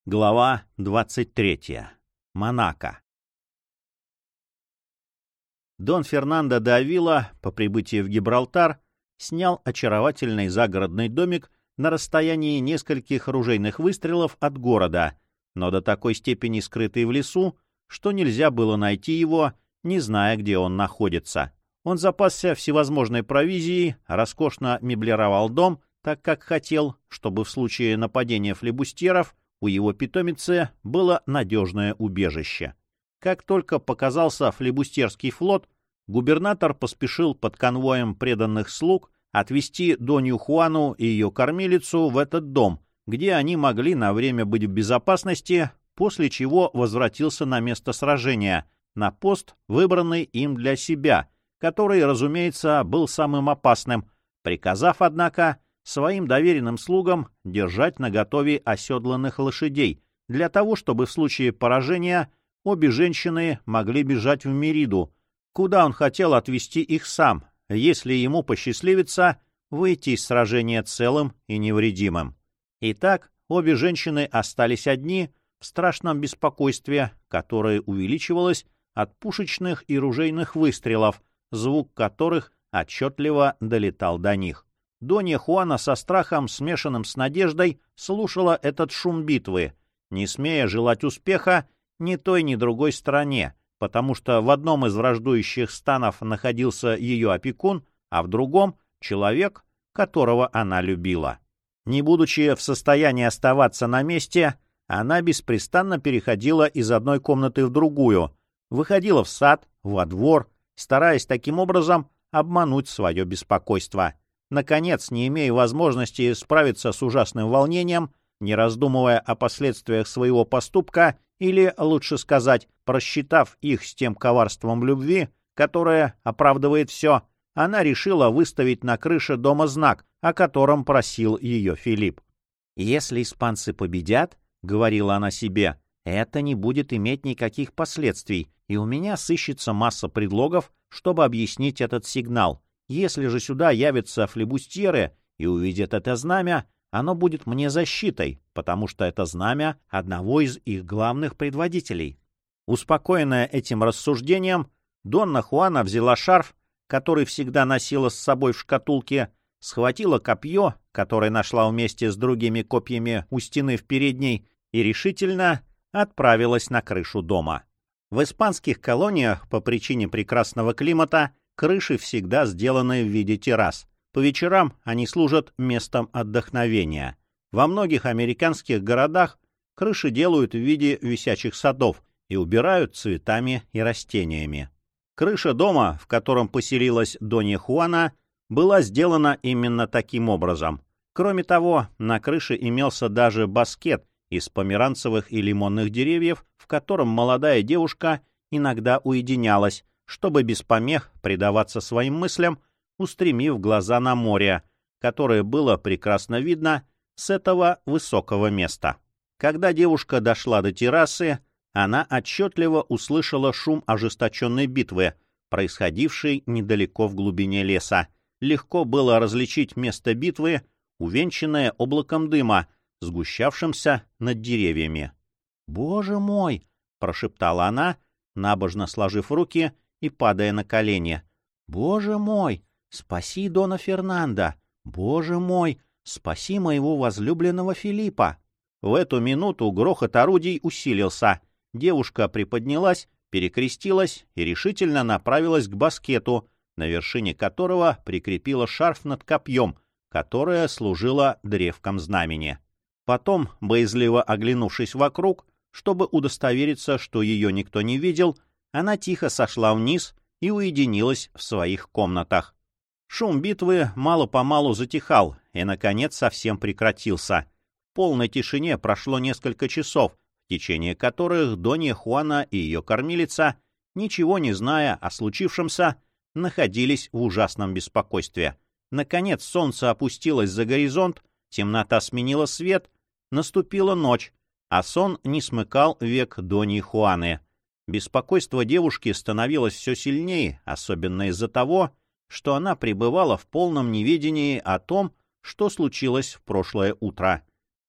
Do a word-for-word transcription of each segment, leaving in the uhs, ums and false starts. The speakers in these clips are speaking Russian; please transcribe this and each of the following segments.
Глава двадцать третья. Монако. Дон Фернандо де Авила по прибытии в Гибралтар снял очаровательный загородный домик на расстоянии нескольких ружейных выстрелов от города, но до такой степени скрытый в лесу, что нельзя было найти его, не зная, где он находится. Он запасся всевозможной провизией, роскошно меблировал дом, так как хотел, чтобы в случае нападения флибустьеров у его питомицы было надежное убежище. Как только показался флибустьерский флот, губернатор поспешил под конвоем преданных слуг отвезти Донью Хуану и ее кормилицу в этот дом, где они могли на время быть в безопасности, после чего возвратился на место сражения, на пост, выбранный им для себя, который, разумеется, был самым опасным, приказав, однако, своим доверенным слугам держать наготове оседланных лошадей, для того, чтобы в случае поражения обе женщины могли бежать в Мериду, куда он хотел отвезти их сам, если ему посчастливится выйти из сражения целым и невредимым. Итак, обе женщины остались одни в страшном беспокойстве, которое увеличивалось от пушечных и ружейных выстрелов, звук которых отчетливо долетал до них. Донья Хуана со страхом, смешанным с надеждой, слушала этот шум битвы, не смея желать успеха ни той, ни другой стороне, потому что в одном из враждующих станов находился ее опекун, а в другом — человек, которого она любила. Не будучи в состоянии оставаться на месте, она беспрестанно переходила из одной комнаты в другую, выходила в сад, во двор, стараясь таким образом обмануть свое беспокойство. Наконец, не имея возможности справиться с ужасным волнением, не раздумывая о последствиях своего поступка, или, лучше сказать, просчитав их с тем коварством любви, которое оправдывает все, она решила выставить на крыше дома знак, о котором просил ее Филипп. «Если испанцы победят, — говорила она себе, — это не будет иметь никаких последствий, и у меня сыщется масса предлогов, чтобы объяснить этот сигнал. Если же сюда явятся флибустьеры и увидят это знамя, оно будет мне защитой, потому что это знамя одного из их главных предводителей». Успокоенная этим рассуждением, Донна Хуана взяла шарф, который всегда носила с собой в шкатулке, схватила копье, которое нашла вместе с другими копьями у стены в передней, и решительно отправилась на крышу дома. В испанских колониях по причине прекрасного климата крыши всегда сделаны в виде террас. По вечерам они служат местом отдохновения. Во многих американских городах крыши делают в виде висячих садов и убирают цветами и растениями. Крыша дома, в котором поселилась Донья Хуана, была сделана именно таким образом. Кроме того, на крыше имелся даже баскет из померанцевых и лимонных деревьев, в котором молодая девушка иногда уединялась, чтобы без помех предаваться своим мыслям, устремив глаза на море, которое было прекрасно видно с этого высокого места. Когда девушка дошла до террасы, она отчетливо услышала шум ожесточенной битвы, происходившей недалеко в глубине леса. Легко было различить место битвы, увенчанное облаком дыма, сгущавшимся над деревьями. «Боже мой!» — прошептала она, набожно сложив руки и падая на колени. «Боже мой! Спаси Дона Фернандо! Боже мой! Спаси моего возлюбленного Филиппа!» В эту минуту грохот орудий усилился. Девушка приподнялась, перекрестилась и решительно направилась к баскету, на вершине которого прикрепила шарф над копьем, которое служило древком знамени. Потом, боязливо оглянувшись вокруг, чтобы удостовериться, что ее никто не видел, она тихо сошла вниз и уединилась в своих комнатах. Шум битвы мало-помалу затихал и, наконец, совсем прекратился. В полной тишине прошло несколько часов, в течение которых Донья Хуана и ее кормилица, ничего не зная о случившемся, находились в ужасном беспокойстве. Наконец солнце опустилось за горизонт, темнота сменила свет, наступила ночь, а сон не смыкал век Доньи Хуаны. Беспокойство девушки становилось все сильнее, особенно из-за того, что она пребывала в полном неведении о том, что случилось в прошлое утро.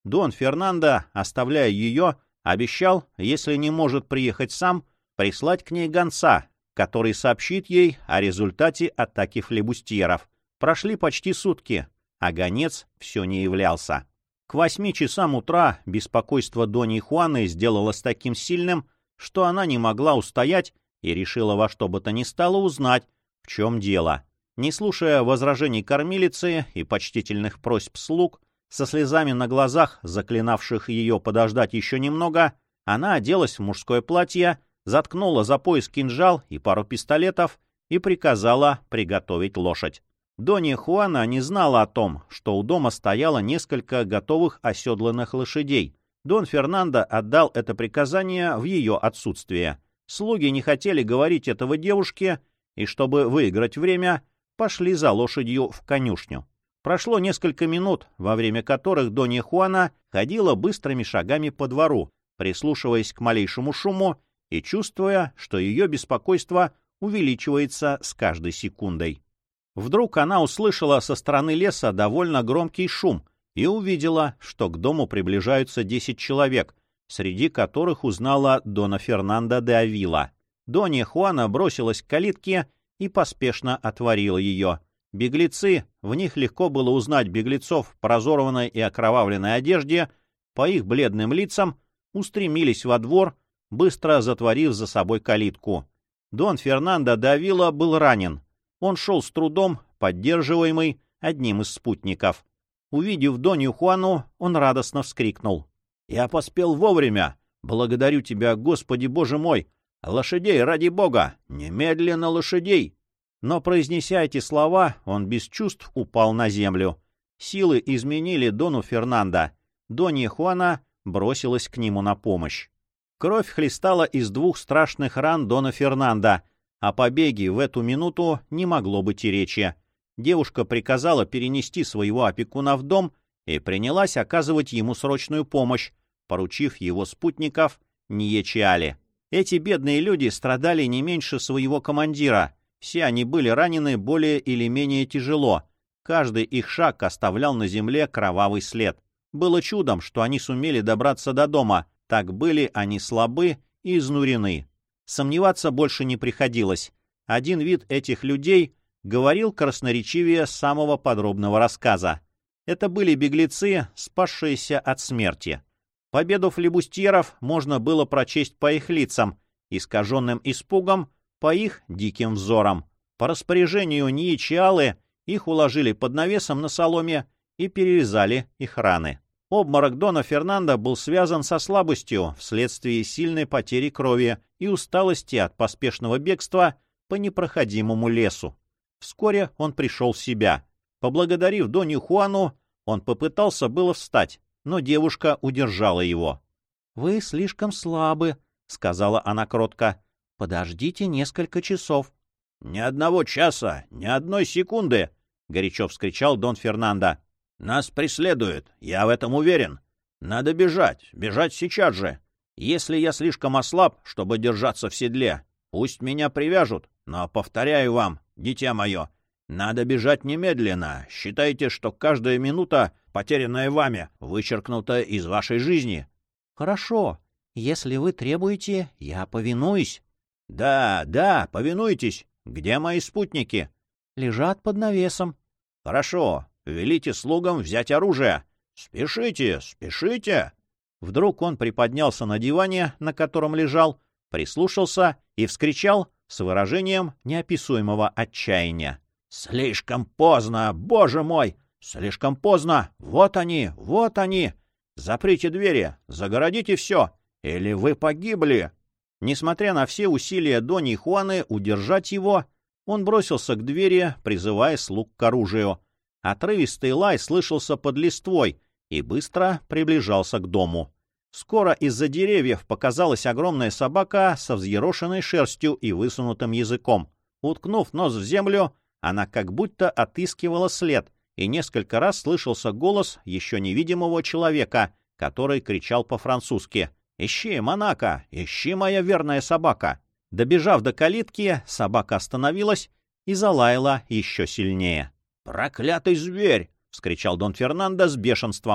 Дон Фернандо, оставляя ее, обещал, если не может приехать сам, прислать к ней гонца, который сообщит ей о результате атаки флебустьеров. Прошли почти сутки, а гонец все не являлся. К восьми часам утра беспокойство Доньи Хуаны сделалось таким сильным, что она не могла устоять и решила во что бы то ни стало узнать, в чем дело. Не слушая возражений кормилицы и почтительных просьб слуг, со слезами на глазах, заклинавших ее подождать еще немного, она оделась в мужское платье, заткнула за пояс кинжал и пару пистолетов и приказала приготовить лошадь. Донья Хуана не знала о том, что у дома стояло несколько готовых оседланных лошадей. Дон Фернандо отдал это приказание в ее отсутствие. Слуги не хотели говорить этого девушке, и, чтобы выиграть время, пошли за лошадью в конюшню. Прошло несколько минут, во время которых Донья Хуана ходила быстрыми шагами по двору, прислушиваясь к малейшему шуму и чувствуя, что ее беспокойство увеличивается с каждой секундой. Вдруг она услышала со стороны леса довольно громкий шум и увидела, что к дому приближаются десять человек, среди которых узнала Дона Фернандо де Авила. Донья Хуана бросилась к калитке и поспешно отворила ее. Беглецы, в них легко было узнать беглецов в разорванной и окровавленной одежде, по их бледным лицам устремились во двор, быстро затворив за собой калитку. Дон Фернандо де Авила был ранен. Он шел с трудом, поддерживаемый одним из спутников. Увидев Донью Хуану, он радостно вскрикнул: «Я поспел вовремя! Благодарю тебя, Господи Боже мой! Лошадей, ради Бога! Немедленно лошадей!» Но, произнеся эти слова, он без чувств упал на землю. Силы изменили Дону Фернандо. Донья Хуана бросилась к нему на помощь. Кровь хлестала из двух страшных ран Дона Фернандо. О побеге в эту минуту не могло быть и речи. Девушка приказала перенести своего опекуна в дом и принялась оказывать ему срочную помощь, поручив его спутников Ньечиале. Эти бедные люди страдали не меньше своего командира. Все они были ранены более или менее тяжело. Каждый их шаг оставлял на земле кровавый след. Было чудом, что они сумели добраться до дома, так были они слабы и изнурены. Сомневаться больше не приходилось. Один вид этих людей говорил красноречивее самого подробного рассказа. Это были беглецы, спасшиеся от смерти. Победу флебустьеров можно было прочесть по их лицам, искаженным испугом, по их диким взорам. По распоряжению Ньечиалы их уложили под навесом на соломе и перевязали их раны. Обморок Дона Фернандо был связан со слабостью вследствие сильной потери крови и усталости от поспешного бегства по непроходимому лесу. Вскоре он пришел в себя. Поблагодарив Донью Хуану, он попытался было встать, но девушка удержала его. — Вы слишком слабы, — сказала она кротко. — Подождите несколько часов. — Ни одного часа, ни одной секунды, — горячо вскричал Дон Фернандо. — Нас преследуют, я в этом уверен. Надо бежать, бежать сейчас же. Если я слишком ослаб, чтобы держаться в седле, пусть меня привяжут, но, повторяю вам, дитя мое, надо бежать немедленно. Считайте, что каждая минута, потерянная вами, вычеркнута из вашей жизни. — Хорошо. Если вы требуете, я повинуюсь. — Да, да, повинуйтесь. Где мои спутники? — Лежат под навесом. — Хорошо. Велите слугам взять оружие. Спешите, спешите. Вдруг он приподнялся на диване, на котором лежал, прислушался и вскричал с выражением неописуемого отчаяния: «Слишком поздно, Боже мой! Слишком поздно! Вот они, вот они! Заприте двери, загородите все, или вы погибли!» Несмотря на все усилия Доньи Хуаны удержать его, он бросился к двери, призывая слуг к оружию. Отрывистый лай слышался под листвой и быстро приближался к дому. Скоро из-за деревьев показалась огромная собака со взъерошенной шерстью и высунутым языком. Уткнув нос в землю, она как будто отыскивала след, и несколько раз слышался голос еще невидимого человека, который кричал по-французски: «Ищи, Монако! Ищи, моя верная собака!» Добежав до калитки, собака остановилась и залаяла еще сильнее. «Проклятый зверь!» — вскричал Дон Фернандо с бешенством.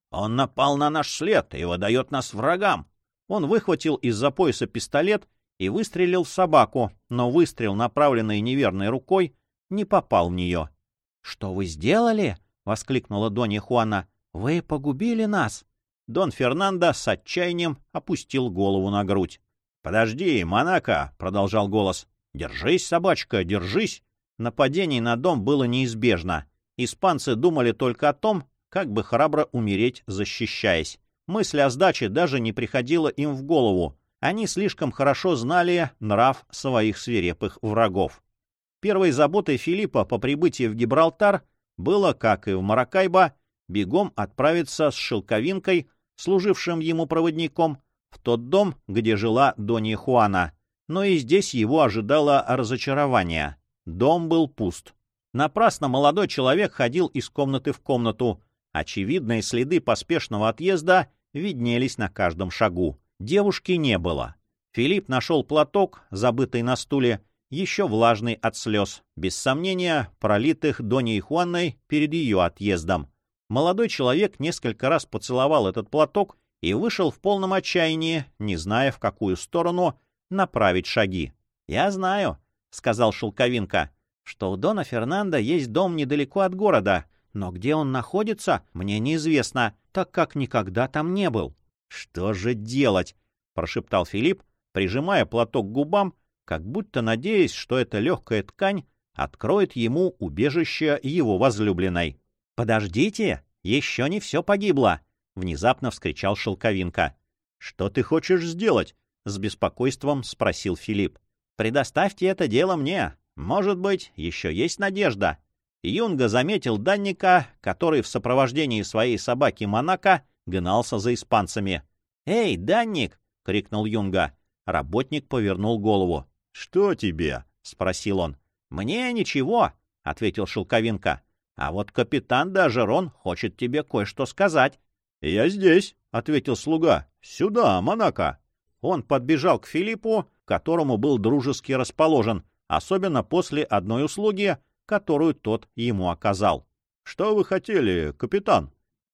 Он напал на наш след и выдает нас врагам. Он выхватил из-за пояса пистолет и выстрелил в собаку, но выстрел, направленный неверной рукой, не попал в нее. — Что вы сделали? — воскликнула Донья Хуана. — Вы погубили нас. Дон Фернандо с отчаянием опустил голову на грудь. — Подожди, Монако, — продолжал голос. — Держись, собачка, держись. Нападение на дом было неизбежно. Испанцы думали только о том, как бы храбро умереть, защищаясь. Мысль о сдаче даже не приходила им в голову. Они слишком хорошо знали нрав своих свирепых врагов. Первой заботой Филиппа по прибытии в Гибралтар было, как и в Маракайбо, бегом отправиться с Шелковинкой, служившим ему проводником, в тот дом, где жила Донья Хуана. Но и здесь его ожидало разочарование. Дом был пуст. Напрасно молодой человек ходил из комнаты в комнату. Очевидные следы поспешного отъезда виднелись на каждом шагу. Девушки не было. Филипп нашел платок, забытый на стуле, еще влажный от слез, без сомнения, пролитых Доньей Хуанной перед ее отъездом. Молодой человек несколько раз поцеловал этот платок и вышел в полном отчаянии, не зная, в какую сторону направить шаги. — Я знаю, — сказал Шелковинка, — что у Дона Фернандо есть дом недалеко от города, но где он находится, мне неизвестно, так как никогда там не был. — Что же делать? — прошептал Филипп, прижимая платок к губам, как будто надеясь, что эта легкая ткань откроет ему убежище его возлюбленной. — Подождите, еще не все погибло! — внезапно вскричал Шелковинка. — Что ты хочешь сделать? — с беспокойством спросил Филипп. — Предоставьте это дело мне. Может быть, еще есть надежда. Юнга заметил данника, который в сопровождении своей собаки Монако гнался за испанцами. «Эй, данник!» — крикнул Юнга. Работник повернул голову. «Что тебе?» — спросил он. «Мне ничего», — ответил Шелковинка. «А вот капитан Д'Ажерон хочет тебе кое-что сказать». «Я здесь», — ответил слуга. «Сюда, Монако». Он подбежал к Филиппу, которому был дружески расположен, особенно после одной услуги, которую тот ему оказал. «Что вы хотели, капитан?»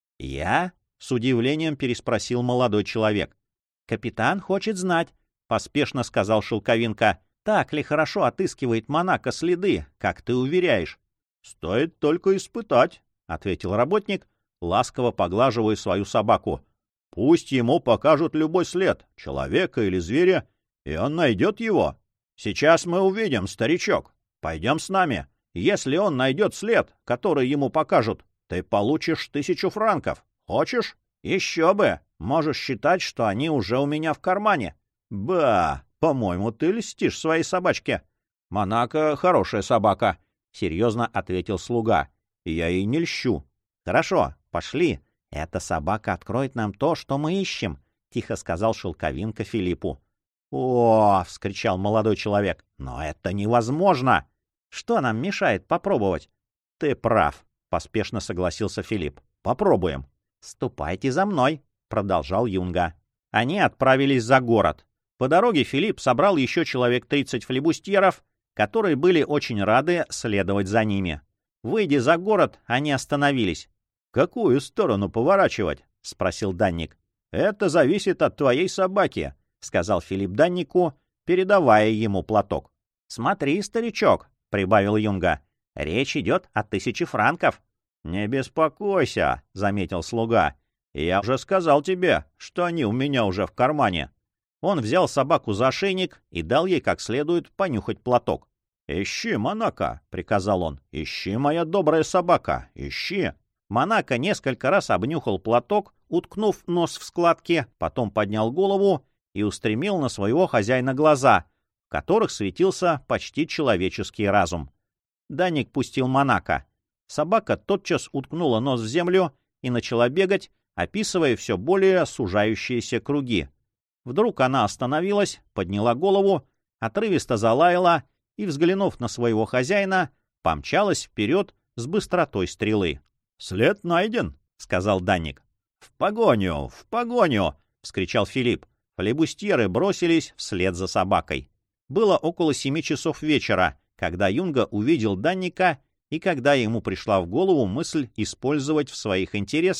«Я?» — с удивлением переспросил молодой человек. «Капитан хочет знать», — поспешно сказал Шелковинка, «так ли хорошо отыскивает Монако следы, как ты уверяешь?» «Стоит только испытать», — ответил работник, ласково поглаживая свою собаку. «Пусть ему покажут любой след, человека или зверя, и он найдет его. Сейчас мы увидим, старичок. Пойдем с нами. Если он найдет след, который ему покажут, ты получишь тысячу франков. Хочешь? Еще бы. Можешь считать, что они уже у меня в кармане». «Ба, по-моему, ты льстишь своей собачке». «Монако — хорошая собака», — серьезно ответил слуга. «Я ей не льщу». «Хорошо, пошли. Эта собака откроет нам то, что мы ищем», — тихо сказал Шелковинка Филиппу. «О!» — вскричал молодой человек. «Но это невозможно! Что нам мешает попробовать?» «Ты прав», — поспешно согласился Филипп. «Попробуем». «Ступайте за мной», — продолжал Юнга. Они отправились за город. По дороге Филипп собрал еще человек тридцать флебустьеров, которые были очень рады следовать за ними. Выйдя за город, они остановились. «Какую сторону поворачивать?» — спросил данник. «Это зависит от твоей собаки», — сказал Филипп даннику, передавая ему платок. «Смотри, старичок», — прибавил Юнга, — «речь идет о тысяче франков». «Не беспокойся», — заметил слуга. «Я уже сказал тебе, что они у меня уже в кармане». Он взял собаку за ошейник и дал ей как следует понюхать платок. «Ищи, Монако», — приказал он. «Ищи, моя добрая собака, ищи». Монако несколько раз обнюхал платок, уткнув нос в складки, потом поднял голову и устремил на своего хозяина глаза, в которых светился почти человеческий разум. Данник пустил Монако. Собака тотчас уткнула нос в землю и начала бегать, описывая все более сужающиеся круги. Вдруг она остановилась, подняла голову, отрывисто залаяла и, взглянув на своего хозяина, помчалась вперед с быстротой стрелы. «След найден», — сказал данник. «В погоню! В погоню!» — вскричал Филипп. Флебустьеры бросились вслед за собакой. Было около семи часов вечера, когда Юнга увидел данника и когда ему пришла в голову мысль использовать в своих интересах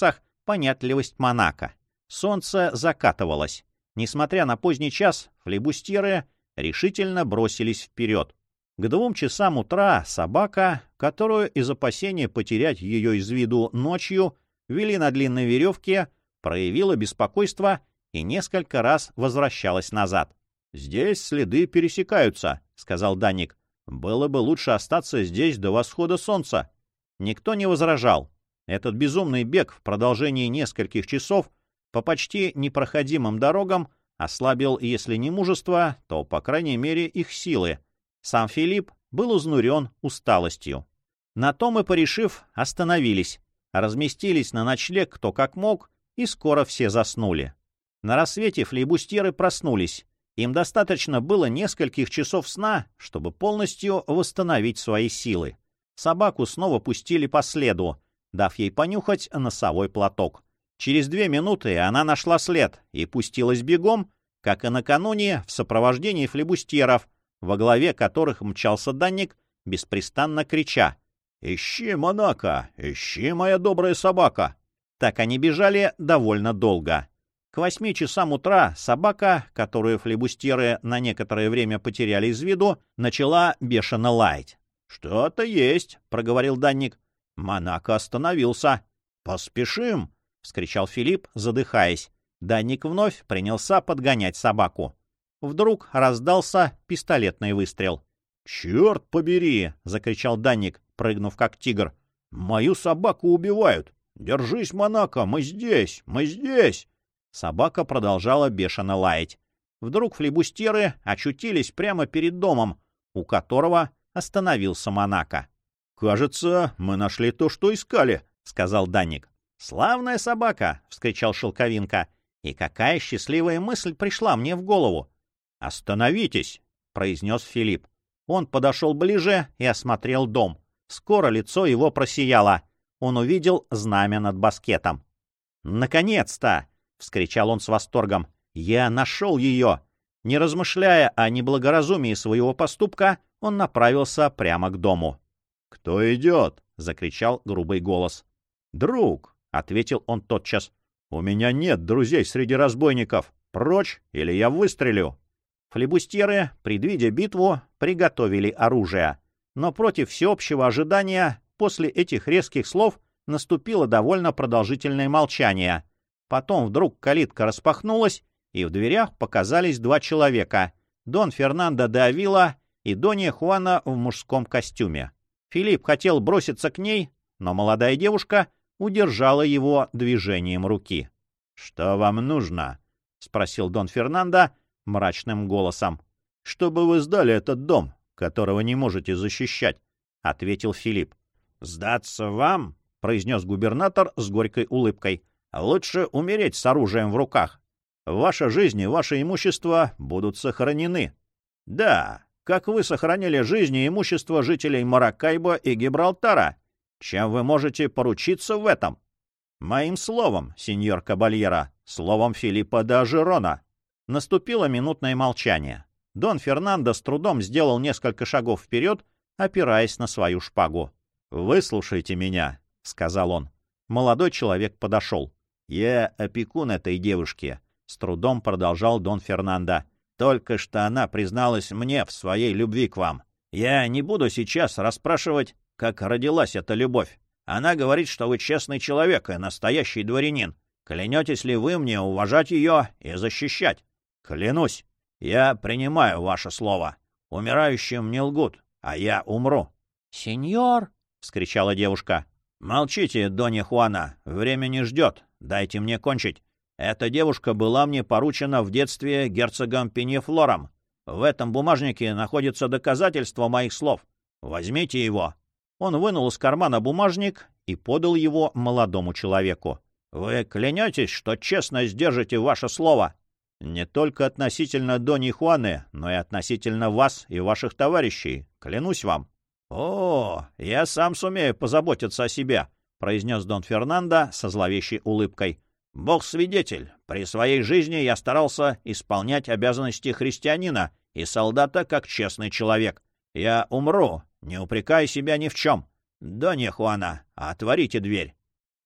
понятливость Монако. Солнце закатывалось. Несмотря на поздний час, флибустьеры решительно бросились вперед. К двум часам утра собака, которую из опасения потерять ее из виду ночью вели на длинной веревке, проявила беспокойство и несколько раз возвращалась назад. — Здесь следы пересекаются, — сказал Даник. — Было бы лучше остаться здесь до восхода солнца. Никто не возражал. Этот безумный бег в продолжении нескольких часов по почти непроходимым дорогам ослабил, если не мужество, то, по крайней мере, их силы. Сам Филипп был изнурен усталостью. На том и порешив, остановились, разместились на ночлег кто как мог, и скоро все заснули. На рассвете флейбустьеры проснулись. Им достаточно было нескольких часов сна, чтобы полностью восстановить свои силы. Собаку снова пустили по следу, дав ей понюхать носовой платок. Через две минуты она нашла след и пустилась бегом, как и накануне, в сопровождении флибустьеров, во главе которых мчался Даник, беспрестанно крича: «Ищи, Монако! Ищи, моя добрая собака!» Так они бежали довольно долго. К восьми часам утра собака, которую флибустьеры на некоторое время потеряли из виду, начала бешено лаять. «Что-то есть», — проговорил Даник. Монако остановился. «Поспешим!» — вскричал Филипп, задыхаясь. Даник вновь принялся подгонять собаку. Вдруг раздался пистолетный выстрел. «Черт побери!» — закричал Даник, прыгнув как тигр. «Мою собаку убивают! Держись, Монако, мы здесь, мы здесь!» Собака продолжала бешено лаять. Вдруг флибустьеры очутились прямо перед домом, у которого остановился Монако. «Кажется, мы нашли то, что искали», — сказал Даник. «Славная собака!» — вскричал Шелковинка. «И какая счастливая мысль пришла мне в голову!» «Остановитесь!» — произнес Филипп. Он подошел ближе и осмотрел дом. Скоро лицо его просияло. Он увидел знамя над баскетом. «Наконец-то!» — вскричал он с восторгом. «Я нашел ее!» Не размышляя о неблагоразумии своего поступка, он направился прямо к дому. «Кто идет?» — закричал грубый голос. «Друг!» — ответил он тотчас. «У меня нет друзей среди разбойников. Прочь, или я выстрелю!» Флибустьеры, предвидя битву, приготовили оружие. Но против всеобщего ожидания, после этих резких слов, наступило довольно продолжительное молчание. Потом вдруг калитка распахнулась, и в дверях показались два человека — Дон Фернандо де Авила и Донья Хуана в мужском костюме. Филипп хотел броситься к ней, но молодая девушка удержала его движением руки. — Что вам нужно? — спросил Дон Фернандо мрачным голосом. — Чтобы вы сдали этот дом, которого не можете защищать, — ответил Филипп. — Сдаться вам? — произнес губернатор с горькой улыбкой. — Лучше умереть с оружием в руках. Ваша жизнь и ваше имущество будут сохранены. — Да, как вы сохранили жизни и имущество жителей Маракайбо и Гибралтара. Чем вы можете поручиться в этом? — Моим словом, сеньор Кабальера, словом Филиппа де Ажерона. Наступило минутное молчание. Дон Фернандо с трудом сделал несколько шагов вперед, опираясь на свою шпагу. — Выслушайте меня, — сказал он. Молодой человек подошел. — Я опекун этой девушки, — с трудом продолжал Дон Фернандо. — Только что она призналась мне в своей любви к вам. Я не буду сейчас расспрашивать, как родилась эта любовь. Она говорит, что вы честный человек и настоящий дворянин. Клянетесь ли вы мне уважать ее и защищать? — Клянусь. Я принимаю ваше слово. Умирающим не лгут, а я умру. — Сеньор! — вскричала девушка. — Молчите, Донья Хуана, время не ждет. Дайте мне кончить. Эта девушка была мне поручена в детстве герцогом Пеньефлором. В этом бумажнике находится доказательство моих слов. Возьмите его. Он вынул из кармана бумажник и подал его молодому человеку. — Вы клянетесь, что честно сдержите ваше слово? — Не только относительно Доньи Хуаны, но и относительно вас и ваших товарищей. Клянусь вам. — О, я сам сумею позаботиться о себе, — произнес Дон Фернандо со зловещей улыбкой. — Бог свидетель, при своей жизни я старался исполнять обязанности христианина и солдата как честный человек. Я умру, не упрекая себя ни в чем. Донья Хуана, отворите дверь.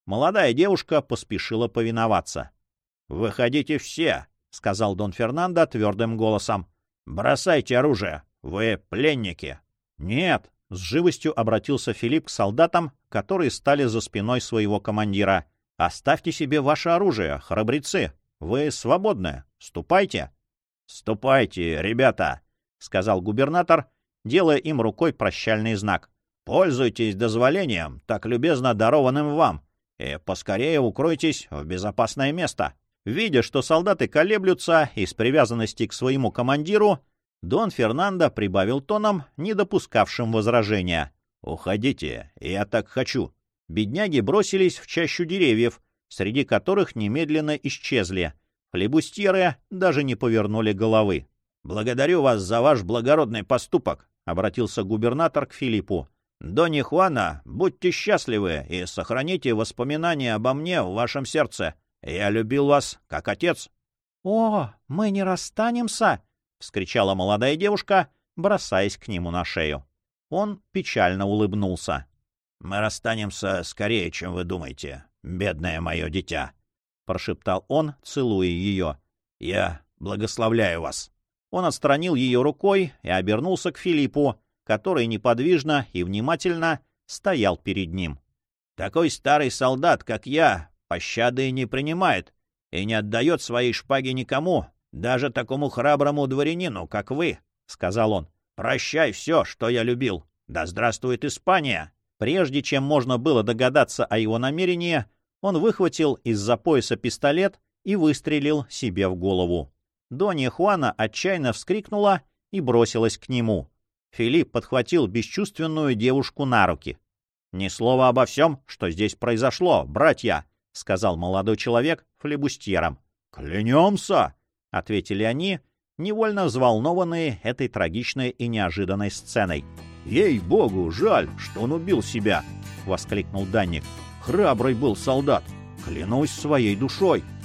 Молодая девушка поспешила повиноваться. «Выходите все», — сказал Дон Фернандо твердым голосом. «Бросайте оружие, вы пленники». «Нет», — с живостью обратился Филипп к солдатам, которые стали за спиной своего командира. «Оставьте себе ваше оружие, храбрецы. Вы свободны. Ступайте». «Ступайте, ребята», — сказал губернатор, делая им рукой прощальный знак. «Пользуйтесь дозволением, так любезно дарованным вам, и поскорее укройтесь в безопасное место». Видя, что солдаты колеблются из привязанности к своему командиру, Дон Фернандо прибавил тоном, не допускавшим возражения. «Уходите, я так хочу». Бедняги бросились в чащу деревьев, среди которых немедленно исчезли. Флебустьеры даже не повернули головы. «Благодарю вас за ваш благородный поступок», — обратился губернатор к Филиппу. «Донья Хуана, будьте счастливы и сохраните воспоминания обо мне в вашем сердце. Я любил вас, как отец». «О, мы не расстанемся!» — вскричала молодая девушка, бросаясь к нему на шею. Он печально улыбнулся. «Мы расстанемся скорее, чем вы думаете, бедное мое дитя», — прошептал он, целуя ее. «Я благословляю вас». Он отстранил ее рукой и обернулся к Филиппу, который неподвижно и внимательно стоял перед ним. «Такой старый солдат, как я, пощады не принимает и не отдает своей шпаги никому, даже такому храброму дворянину, как вы», — сказал он. «Прощай все, что я любил. Да здравствует Испания!» Прежде чем можно было догадаться о его намерении, он выхватил из-за пояса пистолет и выстрелил себе в голову. Донья Хуана отчаянно вскрикнула и бросилась к нему. Филипп подхватил бесчувственную девушку на руки. «Ни слова обо всем, что здесь произошло, братья», — сказал молодой человек флебустьерам. «Клянемся», — ответили они, невольно взволнованные этой трагичной и неожиданной сценой. «Ей-богу, жаль, что он убил себя!» — воскликнул Данник. «Храбрый был солдат! Клянусь своей душой!»